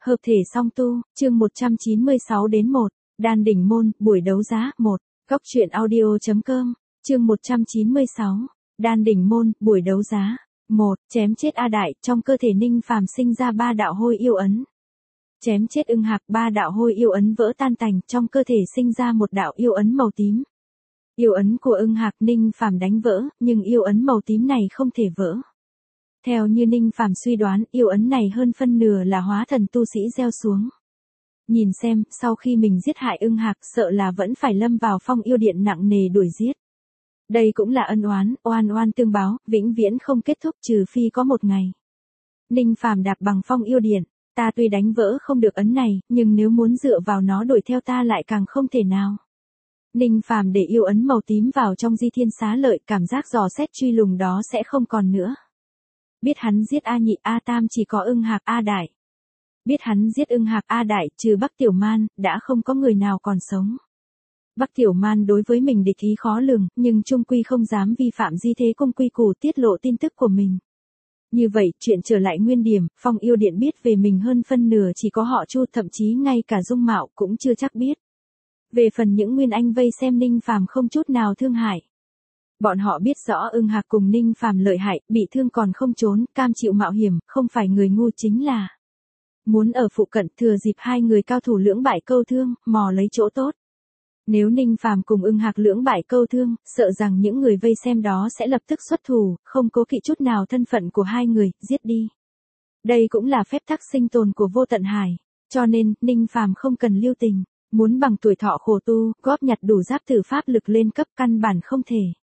Hợp thể song tu, chương 196 đến 1, Đan đỉnh môn, buổi đấu giá, 1, Góc truyện audio.com, chương 196, Đan đỉnh môn, buổi đấu giá, 1, chém chết A Đại, trong cơ thể Ninh Phàm sinh ra 3 đạo hôi yêu ấn. Chém chết Ưng Hạc, 3 đạo hôi yêu ấn vỡ tan tành, trong cơ thể sinh ra một đạo yêu ấn màu tím. Yêu ấn của Ưng Hạc Ninh Phàm đánh vỡ, nhưng yêu ấn màu tím này không thể vỡ. Theo như Ninh Phàm suy đoán, yêu ấn này hơn phân nửa là hóa thần tu sĩ gieo xuống. Nhìn xem, sau khi mình giết hại Ưng Hạc, sợ là vẫn phải lâm vào phong yêu điện nặng nề đuổi giết. Đây cũng là ân oán, oan oan tương báo, vĩnh viễn không kết thúc trừ phi có một ngày. Ninh Phàm đạp bằng phong yêu điện, ta tuy đánh vỡ không được ấn này, nhưng nếu muốn dựa vào nó đuổi theo ta lại càng không thể nào. Ninh Phàm để yêu ấn màu tím vào trong Di Thiên Xá Lợi, cảm giác dò xét truy lùng đó sẽ không còn nữa. Biết hắn giết A Nhị A Tam chỉ có Ưng Hạc A Đại. Biết hắn giết Ưng Hạc A Đại trừ Bắc Tiểu Man, đã không có người nào còn sống. Bắc Tiểu Man đối với mình địch ý khó lường, nhưng trung quy không dám vi phạm Di Thế Cung quy củ tiết lộ tin tức của mình. Như vậy, chuyện trở lại nguyên điểm, phong yêu điện biết về mình hơn phân nửa chỉ có họ Chu, thậm chí ngay cả dung mạo cũng chưa chắc biết. Về phần những nguyên anh vây xem Ninh Phàm không chút nào thương hại. Bọn họ biết rõ Ưng Hạc cùng Ninh Phàm lợi hại, bị thương còn không trốn, cam chịu mạo hiểm, không phải người ngu chính là muốn ở phụ cận thừa dịp hai người cao thủ lưỡng bại câu thương, mò lấy chỗ tốt. Nếu Ninh Phàm cùng Ưng Hạc lưỡng bại câu thương, sợ rằng những người vây xem đó sẽ lập tức xuất thủ, không cố kỵ chút nào thân phận của hai người, giết đi. Đây cũng là phép tắc sinh tồn của Vô Tận Hải, cho nên Ninh Phàm không cần lưu tình, muốn bằng tuổi thọ khổ tu, góp nhặt đủ giáp tử pháp lực lên cấp căn bản không thể.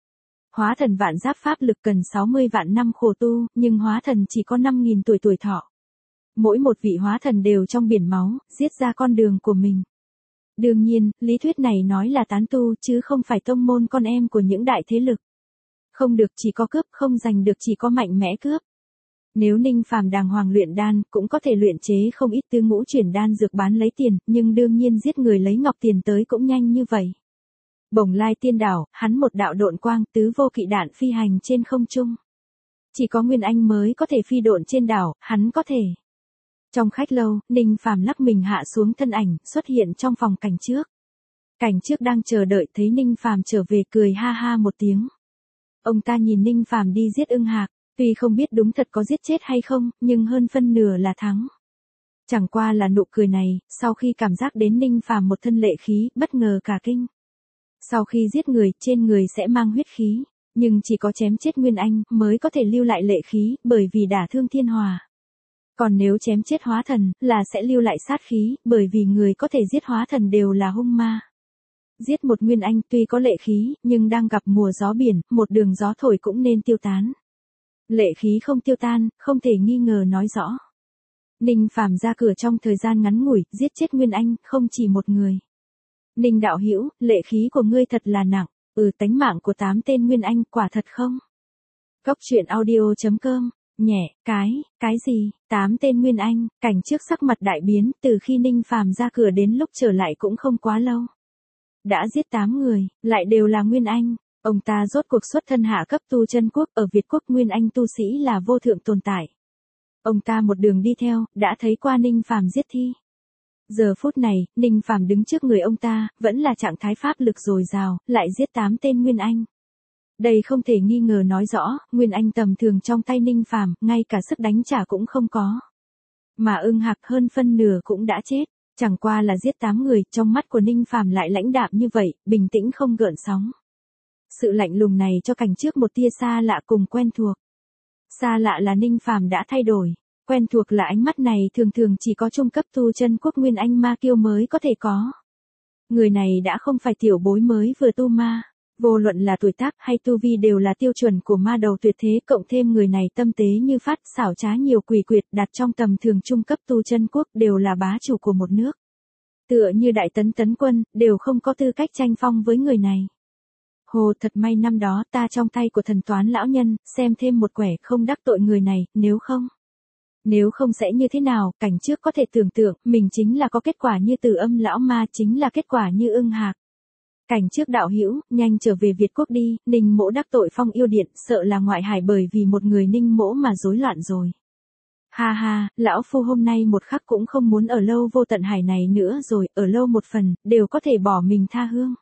Hóa thần vạn giáp pháp lực cần 60 vạn năm khổ tu, nhưng hóa thần chỉ có 5.000 tuổi thọ. Mỗi một vị hóa thần đều trong biển máu, giết ra con đường của mình. Đương nhiên, lý thuyết này nói là tán tu chứ không phải tông môn con em của những đại thế lực. Không được chỉ có cướp, không giành được chỉ có mạnh mẽ cướp. Nếu Ninh Phàm đàng hoàng luyện đan, cũng có thể luyện chế không ít tứ ngũ chuyển đan dược bán lấy tiền, nhưng đương nhiên giết người lấy ngọc tiền tới cũng nhanh như vậy. Bồng Lai Tiên Đảo, hắn một đạo độn quang, tứ vô kỵ đạn phi hành trên không trung. Chỉ có Nguyên Anh mới có thể phi độn trên đảo, hắn có thể. Trong khách lâu, Ninh Phàm lắc mình hạ xuống thân ảnh, xuất hiện trong phòng cảnh trước. Cảnh trước đang chờ đợi thấy Ninh Phàm trở về cười ha ha một tiếng. Ông ta nhìn Ninh Phàm đi giết Ưng Hạc, tuy không biết đúng thật có giết chết hay không, nhưng hơn phân nửa là thắng. Chẳng qua là nụ cười này, sau khi cảm giác đến Ninh Phàm một thân lệ khí, bất ngờ cả kinh. Sau khi giết người, trên người sẽ mang huyết khí, nhưng chỉ có chém chết Nguyên Anh mới có thể lưu lại lệ khí, bởi vì đả thương thiên hòa. Còn nếu chém chết hóa thần, là sẽ lưu lại sát khí, bởi vì người có thể giết hóa thần đều là hung ma. Giết một Nguyên Anh tuy có lệ khí, nhưng đang gặp mùa gió biển, một đường gió thổi cũng nên tiêu tán. Lệ khí không tiêu tan, không thể nghi ngờ nói rõ. Ninh Phàm ra cửa trong thời gian ngắn ngủi, giết chết Nguyên Anh, không chỉ một người. Ninh đạo hữu, lệ khí của ngươi thật là nặng, tánh mạng của 8 tên Nguyên Anh, quả thật không? Góc truyện audio.com, nhẹ, cái gì, 8 tên Nguyên Anh, cảnh trước sắc mặt đại biến, từ khi Ninh Phàm ra cửa đến lúc trở lại cũng không quá lâu. Đã giết 8 người, lại đều là Nguyên Anh, ông ta rốt cuộc xuất thân hạ cấp tu chân quốc, ở Việt quốc Nguyên Anh tu sĩ là vô thượng tồn tại. Ông ta một đường đi theo, đã thấy qua Ninh Phàm giết thi. Giờ phút này, Ninh Phàm đứng trước người ông ta, vẫn là trạng thái pháp lực dồi dào, lại giết 8 tên Nguyên Anh. Đây không thể nghi ngờ nói rõ, Nguyên Anh tầm thường trong tay Ninh Phàm, ngay cả sức đánh trả cũng không có. Mà Ưng Hạc hơn phân nửa cũng đã chết, chẳng qua là giết 8 người, trong mắt của Ninh Phàm lại lãnh đạm như vậy, bình tĩnh không gợn sóng. Sự lạnh lùng này cho cảnh trước một tia xa lạ cùng quen thuộc. Xa lạ là Ninh Phàm đã thay đổi. Quen thuộc là ánh mắt này thường thường chỉ có trung cấp tu chân quốc Nguyên Anh ma kiêu mới có thể có. Người này đã không phải tiểu bối mới vừa tu ma, vô luận là tuổi tác hay tu vi đều là tiêu chuẩn của ma đầu tuyệt thế, cộng thêm người này tâm tế như phát, xảo trá nhiều quỷ quyệt, đặt trong tầm thường trung cấp tu chân quốc đều là bá chủ của một nước. Tựa như Đại Tấn Quân, đều không có tư cách tranh phong với người này. Hồ, thật may năm đó ta trong tay của thần toán lão nhân, xem thêm một quẻ không đắc tội người này, nếu không sẽ như thế nào, cảnh trước có thể tưởng tượng, mình chính là có kết quả như Từ Âm lão ma, chính là kết quả như Ưng Hạc. Cảnh trước đạo hữu, nhanh trở về Việt quốc đi, Ninh mỗ đắc tội phong yêu điện, sợ là ngoại hải bởi vì một người Ninh mỗ mà rối loạn rồi. Ha ha, lão phu hôm nay một khắc cũng không muốn ở lâu vô tận hải này nữa rồi, ở lâu một phần, đều có thể bỏ mình tha hương.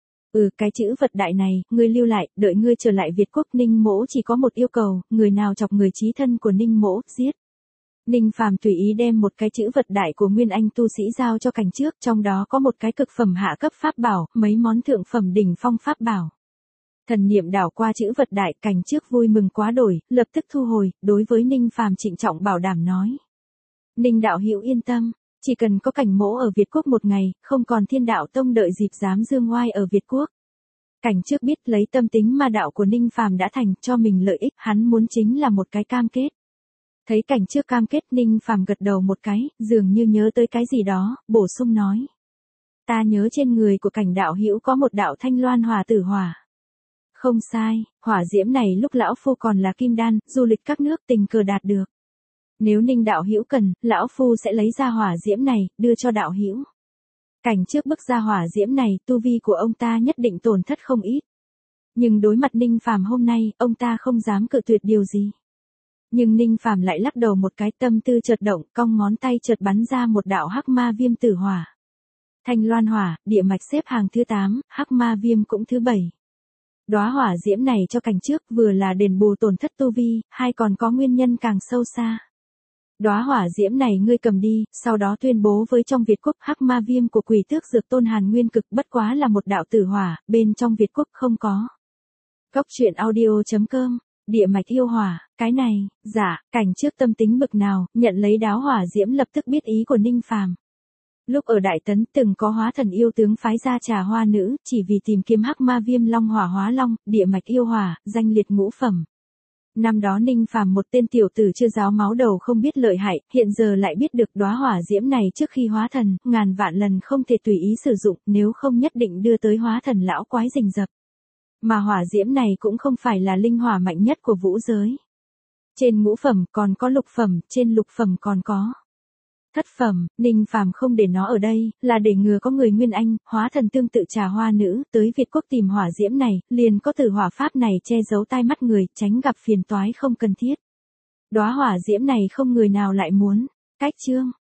Cái chữ vật đại này, ngươi lưu lại, đợi ngươi trở lại Việt quốc. Ninh Mỗ chỉ có một yêu cầu, người nào chọc người chí thân của Ninh Mỗ, giết. Ninh Phàm tùy ý đem một cái chữ vật đại của nguyên anh tu sĩ giao cho Cảnh Trước, trong đó có một cái cực phẩm hạ cấp pháp bảo, mấy món thượng phẩm đỉnh phong pháp bảo. Thần niệm đảo qua chữ vật đại, Cảnh Trước vui mừng quá đổi, lập tức thu hồi, đối với Ninh Phàm trịnh trọng bảo đảm nói. Ninh đạo hữu yên tâm, chỉ cần có Cảnh mỗ ở Việt quốc một ngày, không còn Thiên Đạo Tông đợi dịp dám dương oai ở Việt quốc. Cảnh Trước biết lấy tâm tính ma đạo của Ninh Phàm đã thành cho mình lợi ích, hắn muốn chính là một cái cam kết. Thấy Cảnh Trước cam kết, Ninh Phàm gật đầu một cái, dường như nhớ tới cái gì đó, bổ sung nói. Ta nhớ trên người của Cảnh đạo hữu có một đạo thanh loan hỏa tử hỏa. Không sai, hỏa diễm này lúc lão phu còn là kim đan, du lịch các nước tình cờ đạt được. Nếu Ninh đạo hữu cần, lão phu sẽ lấy ra hỏa diễm này, đưa cho đạo hữu. Cảnh Trước bức ra hỏa diễm này, tu vi của ông ta nhất định tổn thất không ít. Nhưng đối mặt Ninh Phàm hôm nay, ông ta không dám cự tuyệt điều gì. Nhưng Ninh Phàm lại lắc đầu một cái, tâm tư chợt động, cong ngón tay chợt bắn ra một đạo hắc ma viêm tử hỏa. Thanh loan hỏa, địa mạch xếp hàng thứ 8, hắc ma viêm cũng thứ 7. Đóa hỏa diễm này cho Cảnh Trước vừa là đền bù tổn thất tu vi, hai còn có nguyên nhân càng sâu xa. Đóa hỏa diễm này ngươi cầm đi, sau đó tuyên bố với trong Việt quốc, hắc ma viêm của Quỷ Tước Dược Tôn Hàn Nguyên Cực bất quá là một đạo tử hỏa, bên trong Việt quốc không có. Cốc truyện audio.com, địa mạch yêu hỏa, cái này, dạ, Cảnh Trước tâm tính bực nào, nhận lấy đáo hỏa diễm lập tức biết ý của Ninh Phàm. Lúc ở Đại Tấn từng có hóa thần yêu tướng phái ra Trà Hoa Nữ, chỉ vì tìm kiếm hắc ma viêm long hỏa hóa long, địa mạch yêu hỏa, danh liệt ngũ phẩm. Năm đó Ninh Phàm một tên tiểu tử chưa giáo máu đầu không biết lợi hại, hiện giờ lại biết được đóa hỏa diễm này trước khi hóa thần, ngàn vạn lần không thể tùy ý sử dụng, nếu không nhất định đưa tới hóa thần lão quái rình rập. Mà hỏa diễm này cũng không phải là linh hỏa mạnh nhất của vũ giới. Trên ngũ phẩm còn có lục phẩm, trên lục phẩm còn có thất phẩm. Ninh Phàm không để nó ở đây, là để ngừa có người nguyên anh, hóa thần tương tự Trà Hoa Nữ, tới Việt quốc tìm hỏa diễm này, liền có tử hỏa pháp này che giấu tai mắt người, tránh gặp phiền toái không cần thiết. Đóa hỏa diễm này không người nào lại muốn. Cách chương